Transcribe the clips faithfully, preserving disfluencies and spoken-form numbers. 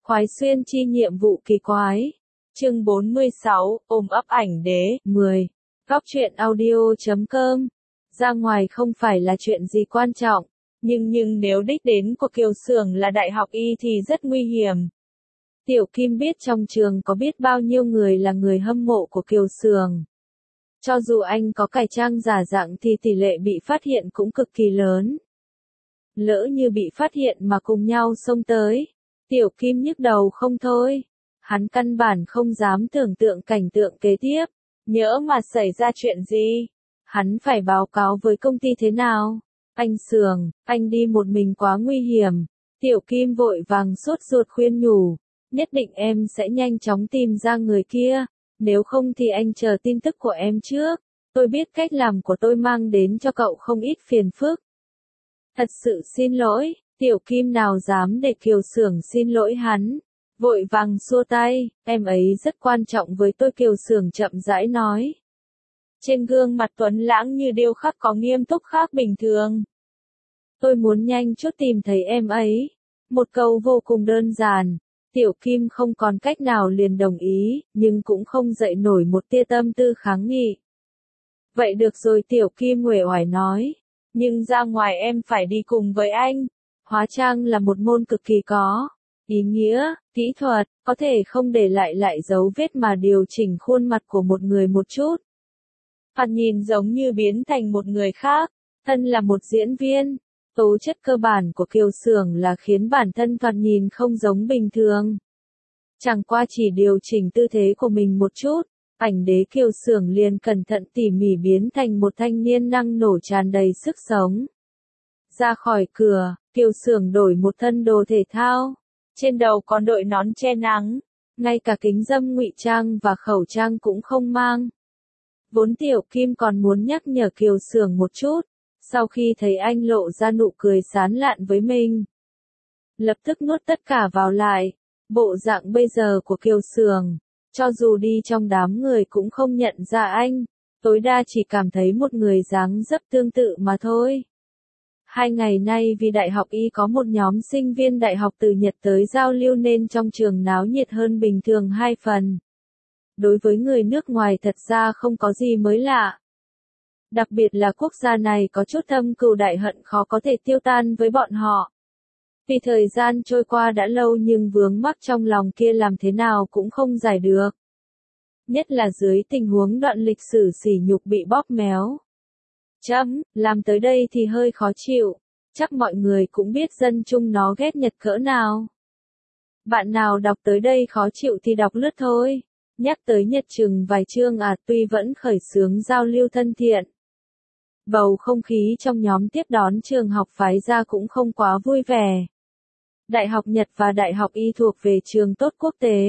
Khoái xuyên chi nhiệm vụ kỳ quái. Chương bốn mươi sáu, ôm ấp ảnh đế. mười. Góc truyện audio chấm com. Ra ngoài không phải là chuyện gì quan trọng, nhưng nhưng nếu đích đến của Kiều Xưởng là đại học y thì rất nguy hiểm. Tiểu Kim biết trong trường có biết bao nhiêu người là người hâm mộ của Kiều Xưởng. Cho dù anh có cải trang giả dạng thì tỷ lệ bị phát hiện cũng cực kỳ lớn. Lỡ như bị phát hiện mà cùng nhau xông tới, Tiểu Kim nhức đầu không thôi. Hắn căn bản không dám tưởng tượng cảnh tượng kế tiếp. Nhỡ mà xảy ra chuyện gì, hắn phải báo cáo với công ty thế nào? Anh Xưởng, anh đi một mình quá nguy hiểm. Tiểu Kim vội vàng sốt ruột khuyên nhủ. Nhất định em sẽ nhanh chóng tìm ra người kia. Nếu không thì anh chờ tin tức của em trước. Tôi biết cách làm của tôi mang đến cho cậu không ít phiền phức. Thật sự xin lỗi. Tiểu Kim nào dám để Kiều Xưởng xin lỗi hắn. Vội vàng xua tay, em ấy rất quan trọng với tôi. Kiều Xưởng chậm rãi nói. Trên gương mặt tuấn lãng như điêu khắc có nghiêm túc khác bình thường. Tôi muốn nhanh chút tìm thấy em ấy. Một câu vô cùng đơn giản. Tiểu Kim không còn cách nào liền đồng ý, nhưng cũng không dậy nổi một tia tâm tư kháng nghị. Vậy được rồi, Tiểu Kim uể oải nói. Nhưng ra ngoài em phải đi cùng với anh. Hóa trang là một môn cực kỳ có ý nghĩa, kỹ thuật, có thể không để lại lại dấu vết mà điều chỉnh khuôn mặt của một người một chút. Thoạt nhìn giống như biến thành một người khác, thân là một diễn viên. Tố chất cơ bản của Kiều Xưởng là khiến bản thân thoạt nhìn không giống bình thường. Chẳng qua chỉ điều chỉnh tư thế của mình một chút, ảnh đế Kiều Xưởng liền cẩn thận tỉ mỉ biến thành một thanh niên năng nổ tràn đầy sức sống. Ra khỏi cửa, Kiều Xưởng đổi một thân đồ thể thao, trên đầu còn đội nón che nắng, ngay cả kính râm ngụy trang và khẩu trang cũng không mang. Vốn Tiểu Kim còn muốn nhắc nhở Kiều Xưởng một chút, sau khi thấy anh lộ ra nụ cười sán lạn với mình, lập tức nuốt tất cả vào lại. Bộ dạng bây giờ của Kiều Xưởng, cho dù đi trong đám người cũng không nhận ra anh, tối đa chỉ cảm thấy một người dáng dấp tương tự mà thôi. Hai ngày nay vì Đại học Y có một nhóm sinh viên đại học từ Nhật tới giao lưu nên trong trường náo nhiệt hơn bình thường hai phần. Đối với người nước ngoài thật ra không có gì mới lạ. Đặc biệt là quốc gia này có chút thâm cừu đại hận khó có thể tiêu tan với bọn họ. Vì thời gian trôi qua đã lâu nhưng vướng mắc trong lòng kia làm thế nào cũng không giải được. Nhất là dưới tình huống đoạn lịch sử sỉ nhục bị bóp méo. Chấm, làm tới đây thì hơi khó chịu. Chắc mọi người cũng biết dân chung nó ghét Nhật cỡ nào. Bạn nào đọc tới đây khó chịu thì đọc lướt thôi. Nhắc tới Nhật chừng vài chương à, tuy vẫn khởi xướng giao lưu thân thiện. Bầu không khí trong nhóm tiếp đón trường học phái ra cũng không quá vui vẻ. Đại học Nhật và Đại học Y thuộc về trường tốt quốc tế.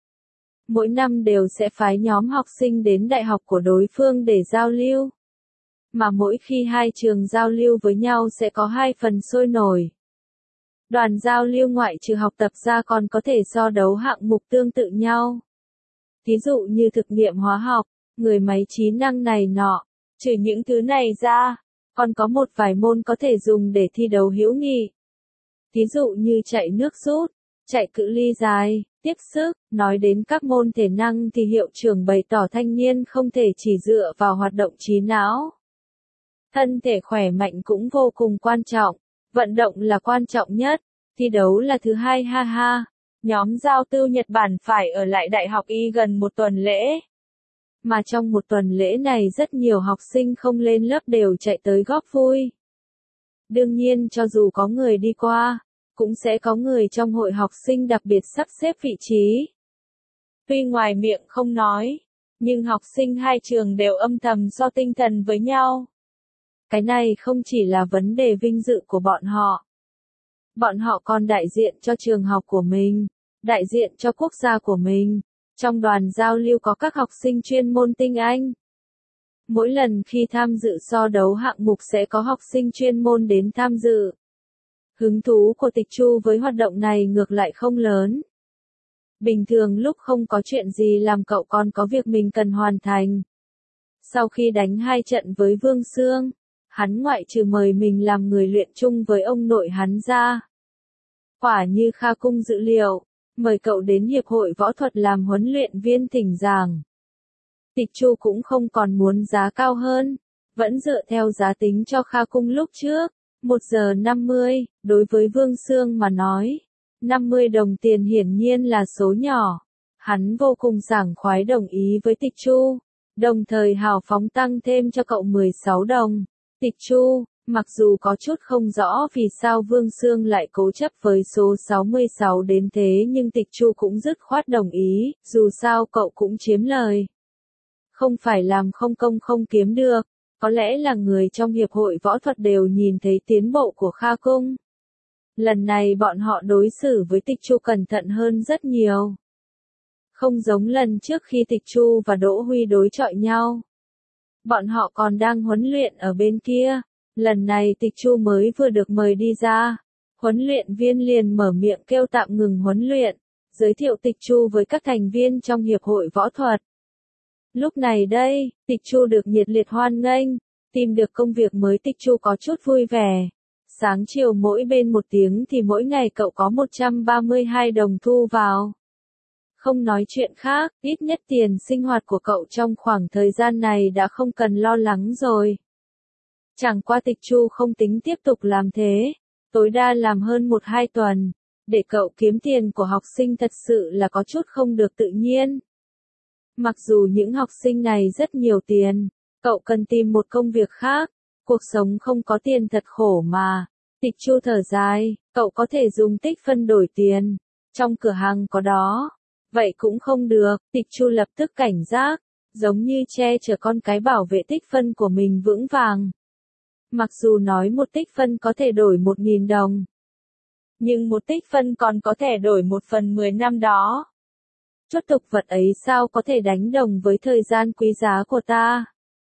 Mỗi năm đều sẽ phái nhóm học sinh đến đại học của đối phương để giao lưu. Mà mỗi khi hai trường giao lưu với nhau sẽ có hai phần sôi nổi. Đoàn giao lưu ngoại trừ học tập ra còn có thể so đấu hạng mục tương tự nhau. Ví dụ như thực nghiệm hóa học, người máy trí năng này nọ. Trừ những thứ này ra, còn có một vài môn có thể dùng để thi đấu hữu nghị. Ví dụ như chạy nước rút, chạy cự ly dài, tiếp sức. Nói đến các môn thể năng thì hiệu trưởng bày tỏ thanh niên không thể chỉ dựa vào hoạt động trí não. Thân thể khỏe mạnh cũng vô cùng quan trọng, vận động là quan trọng nhất, thi đấu là thứ hai ha ha. Nhóm giao lưu Nhật Bản phải ở lại Đại học Y gần một tuần lễ. Mà trong một tuần lễ này rất nhiều học sinh không lên lớp đều chạy tới góp vui. Đương nhiên cho dù có người đi qua, cũng sẽ có người trong hội học sinh đặc biệt sắp xếp vị trí. Tuy ngoài miệng không nói, nhưng học sinh hai trường đều âm thầm so tinh thần với nhau. Cái này không chỉ là vấn đề vinh dự của bọn họ. Bọn họ còn đại diện cho trường học của mình, đại diện cho quốc gia của mình. Trong đoàn giao lưu có các học sinh chuyên môn tinh Anh. Mỗi lần khi tham dự so đấu hạng mục sẽ có học sinh chuyên môn đến tham dự. Hứng thú của Tịch Chu với hoạt động này ngược lại không lớn. Bình thường lúc không có chuyện gì làm cậu còn có việc mình cần hoàn thành. Sau khi đánh hai trận với Vương Xương, hắn ngoại trừ mời mình làm người luyện chung với ông nội hắn ra. Quả như Kha Cung dự liệu, mời cậu đến hiệp hội võ thuật làm huấn luyện viên thỉnh giảng. Tịch Chu cũng không còn muốn giá cao hơn, vẫn dựa theo giá tính cho Kha Cung lúc trước, một giờ năm mươi, đối với Vương Sương mà nói, năm mươi đồng tiền hiển nhiên là số nhỏ. Hắn vô cùng sảng khoái đồng ý với Tịch Chu, đồng thời hào phóng tăng thêm cho cậu mười sáu đồng. Tịch Chu, mặc dù có chút không rõ vì sao Vương Sương lại cố chấp với số sáu mươi sáu đến thế nhưng Tịch Chu cũng dứt khoát đồng ý, dù sao cậu cũng chiếm lời. Không phải làm không công không kiếm được, có lẽ là người trong hiệp hội võ thuật đều nhìn thấy tiến bộ của Kha Cung. Lần này bọn họ đối xử với Tịch Chu cẩn thận hơn rất nhiều. Không giống lần trước khi Tịch Chu và Đỗ Huy đối chọi nhau. Bọn họ còn đang huấn luyện ở bên kia, lần này Tịch Chu mới vừa được mời đi ra. Huấn luyện viên liền mở miệng kêu tạm ngừng huấn luyện, giới thiệu Tịch Chu với các thành viên trong hiệp hội võ thuật. Lúc này đây, Tịch Chu được nhiệt liệt hoan nghênh, tìm được công việc mới Tịch Chu có chút vui vẻ. Sáng chiều mỗi bên một tiếng thì mỗi ngày cậu có một trăm ba mươi hai đồng thu vào. Không nói chuyện khác, ít nhất tiền sinh hoạt của cậu trong khoảng thời gian này đã không cần lo lắng rồi. Chẳng qua Tịch Chu không tính tiếp tục làm thế, tối đa làm hơn một hai tuần, để cậu kiếm tiền của học sinh thật sự là có chút không được tự nhiên. Mặc dù những học sinh này rất nhiều tiền, cậu cần tìm một công việc khác, cuộc sống không có tiền thật khổ mà. Tịch Chu thở dài, cậu có thể dùng tích phân đổi tiền, trong cửa hàng có đó. Vậy cũng không được, Tịch Chu lập tức cảnh giác, giống như che chở con cái bảo vệ tích phân của mình vững vàng. Mặc dù nói một tích phân có thể đổi một nghìn đồng, nhưng một tích phân còn có thể đổi một phần mười năm đó. Chút tục vật ấy sao có thể đánh đồng với thời gian quý giá của ta.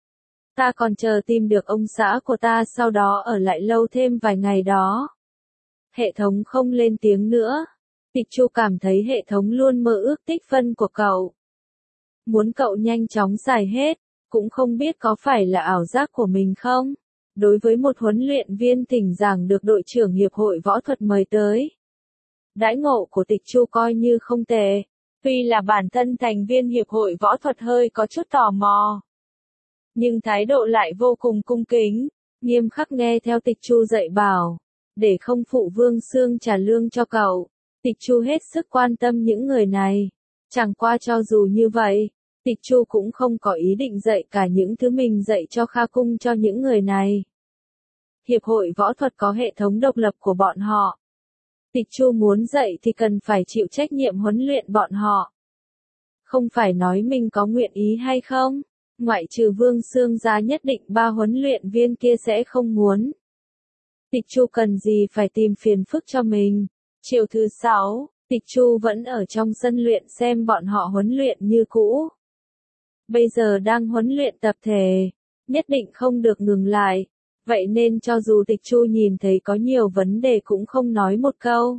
Ta còn chờ tìm được ông xã của ta sau đó ở lại lâu thêm vài ngày đó. Hệ thống không lên tiếng nữa. Tịch Chu cảm thấy hệ thống luôn mơ ước tích phân của cậu. Muốn cậu nhanh chóng xài hết, cũng không biết có phải là ảo giác của mình không? Đối với một huấn luyện viên thỉnh giảng được đội trưởng hiệp hội võ thuật mời tới. Đãi ngộ của Tịch Chu coi như không tệ, tuy là bản thân thành viên hiệp hội võ thuật hơi có chút tò mò. Nhưng thái độ lại vô cùng cung kính, nghiêm khắc nghe theo Tịch Chu dạy bảo, để không phụ Vương Sương trả lương cho cậu. Tịch Chu hết sức quan tâm những người này. Chẳng qua cho dù như vậy, Tịch Chu cũng không có ý định dạy cả những thứ mình dạy cho Kha Cung cho những người này. Hiệp hội võ thuật có hệ thống độc lập của bọn họ. Tịch Chu muốn dạy thì cần phải chịu trách nhiệm huấn luyện bọn họ. Không phải nói mình có nguyện ý hay không, ngoại trừ Vương Sương ra nhất định ba huấn luyện viên kia sẽ không muốn. Tịch Chu cần gì phải tìm phiền phức cho mình. Chiều thứ sáu, Tịch Chu vẫn ở trong sân luyện xem bọn họ huấn luyện như cũ. Bây giờ đang huấn luyện tập thể, nhất định không được ngừng lại, vậy nên cho dù Tịch Chu nhìn thấy có nhiều vấn đề cũng không nói một câu.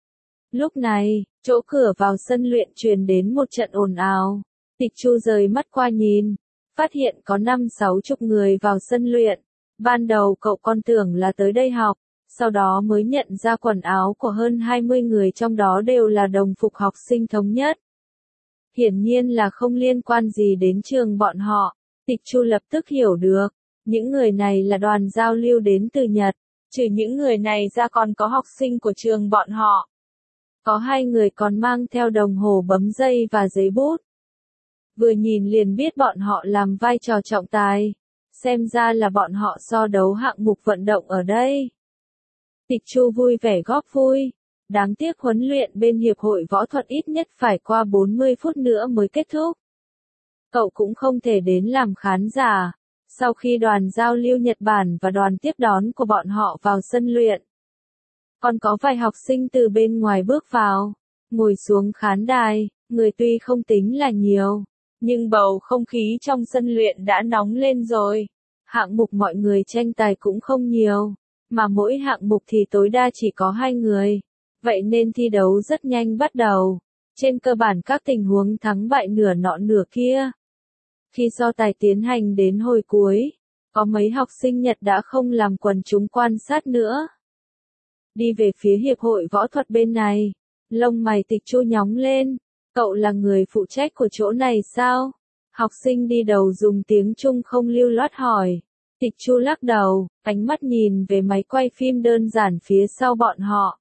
Lúc này, chỗ cửa vào sân luyện truyền đến một trận ồn ào. Tịch Chu rời mắt qua nhìn, phát hiện có năm sáu chục người vào sân luyện. Ban đầu cậu còn tưởng là tới đây học, sau đó mới nhận ra quần áo của hơn hai mươi người trong đó đều là đồng phục học sinh thống nhất. Hiển nhiên là không liên quan gì đến trường bọn họ. Tịch Chu lập tức hiểu được, những người này là đoàn giao lưu đến từ Nhật, trừ những người này ra còn có học sinh của trường bọn họ. Có hai người còn mang theo đồng hồ bấm dây và giấy bút. Vừa nhìn liền biết bọn họ làm vai trò trọng tài, xem ra là bọn họ so đấu hạng mục vận động ở đây. Tịch Chu vui vẻ góp vui, đáng tiếc huấn luyện bên hiệp hội võ thuật ít nhất phải qua bốn mươi phút nữa mới kết thúc. Cậu cũng không thể đến làm khán giả. Sau khi đoàn giao lưu Nhật Bản và đoàn tiếp đón của bọn họ vào sân luyện, còn có vài học sinh từ bên ngoài bước vào, ngồi xuống khán đài, người tuy không tính là nhiều, nhưng bầu không khí trong sân luyện đã nóng lên rồi. Hạng mục mọi người tranh tài cũng không nhiều, mà mỗi hạng mục thì tối đa chỉ có hai người, vậy nên thi đấu rất nhanh bắt đầu. Trên cơ bản các tình huống thắng bại nửa nọ nửa kia. Khi so tài tiến hành đến hồi cuối, có mấy học sinh Nhật đã không làm quần chúng quan sát nữa. Đi về phía hiệp hội võ thuật bên này, Lông mày Tịch Chu nhóng lên. Cậu là người phụ trách của chỗ này sao? Học sinh đi đầu dùng tiếng Trung không lưu loát hỏi. Tịch Chu lắc đầu, ánh mắt nhìn về máy quay phim đơn giản phía sau bọn họ.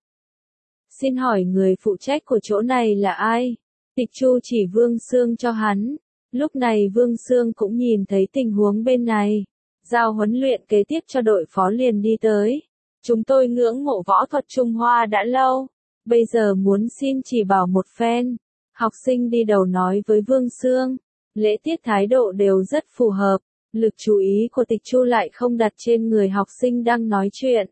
Xin hỏi người phụ trách của chỗ này là ai? Tịch Chu chỉ Vương Sương cho hắn. Lúc này Vương Sương cũng nhìn thấy tình huống bên này. Giao huấn luyện kế tiếp cho đội phó liền đi tới. Chúng tôi ngưỡng mộ võ thuật Trung Hoa đã lâu. Bây giờ muốn xin chỉ bảo một phen. Học sinh đi đầu nói với Vương Sương. Lễ tiết thái độ đều rất phù hợp. Lực chú ý của Tịch Chu lại không đặt trên người học sinh đang nói chuyện,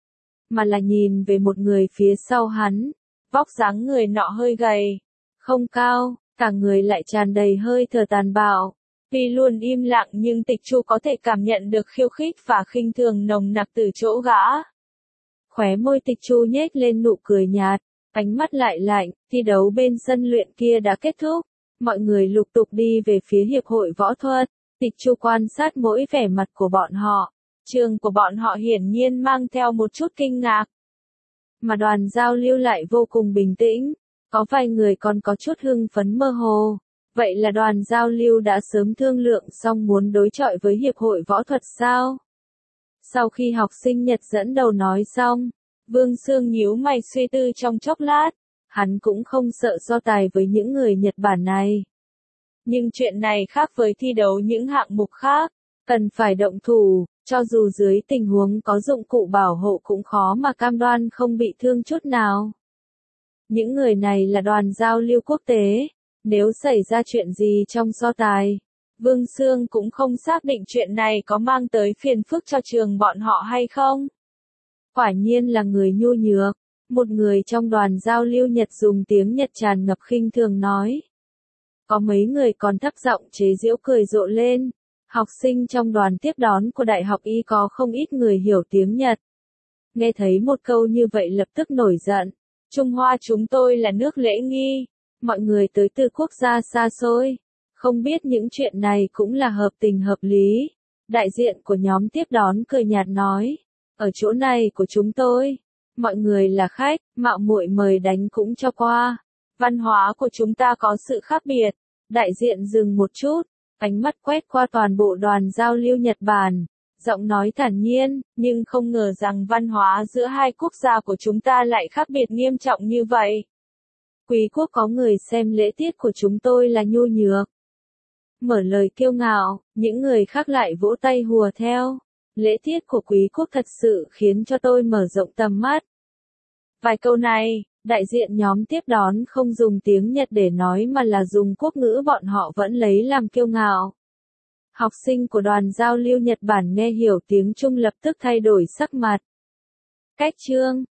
mà là nhìn về một người phía sau hắn. Vóc dáng người nọ hơi gầy, không cao, cả người lại tràn đầy hơi thở tàn bạo. Tuy luôn im lặng nhưng Tịch Chu có thể cảm nhận được khiêu khích và khinh thường nồng nặc từ chỗ gã. Khóe môi Tịch Chu nhếch lên nụ cười nhạt, ánh mắt lại lạnh. Thi đấu bên sân luyện kia đã kết thúc, mọi người lục tục đi về phía hiệp hội võ thuật. Tịch Chu quan sát mỗi vẻ mặt của bọn họ. Trường của bọn họ hiển nhiên mang theo một chút kinh ngạc. Mà đoàn giao lưu lại vô cùng bình tĩnh. Có vài người còn có chút hưng phấn mơ hồ. Vậy là đoàn giao lưu đã sớm thương lượng xong muốn đối chọi với hiệp hội võ thuật sao? Sau khi học sinh Nhật dẫn đầu nói xong, Vương Sương nhíu mày suy tư trong chốc lát. Hắn cũng không sợ so tài với những người Nhật Bản này. Nhưng chuyện này khác với thi đấu những hạng mục khác, cần phải động thủ, cho dù dưới tình huống có dụng cụ bảo hộ cũng khó mà cam đoan không bị thương chút nào. Những người này là đoàn giao lưu quốc tế, nếu xảy ra chuyện gì trong so tài, Vương Sương cũng không xác định chuyện này có mang tới phiền phức cho trường bọn họ hay không. Quả nhiên là người nhu nhược, một người trong đoàn giao lưu Nhật dùng tiếng Nhật tràn ngập khinh thường nói. Có mấy người còn thấp giọng chế giễu cười rộ lên. Học sinh trong đoàn tiếp đón của Đại học Y có không ít người hiểu tiếng Nhật. Nghe thấy một câu như vậy lập tức nổi giận. Trung Hoa chúng tôi là nước lễ nghi. Mọi người tới từ quốc gia xa xôi. Không biết những chuyện này cũng là hợp tình hợp lý. Đại diện của nhóm tiếp đón cười nhạt nói. Ở chỗ này của chúng tôi, mọi người là khách, mạo muội mời đánh cũng cho qua. Văn hóa của chúng ta có sự khác biệt. Đại diện dừng một chút, ánh mắt quét qua toàn bộ đoàn giao lưu Nhật Bản, giọng nói thản nhiên, nhưng không ngờ rằng văn hóa giữa hai quốc gia của chúng ta lại khác biệt nghiêm trọng như vậy. Quý quốc có người xem lễ tiết của chúng tôi là nhu nhược. Mở lời kiêu ngạo, những người khác lại vỗ tay hùa theo. Lễ tiết của quý quốc thật sự khiến cho tôi mở rộng tầm mắt. Vài câu này, đại diện nhóm tiếp đón không dùng tiếng Nhật để nói mà là dùng quốc ngữ bọn họ vẫn lấy làm kiêu ngạo. Học sinh của đoàn giao lưu Nhật Bản nghe hiểu tiếng Trung lập tức thay đổi sắc mặt. Cách chương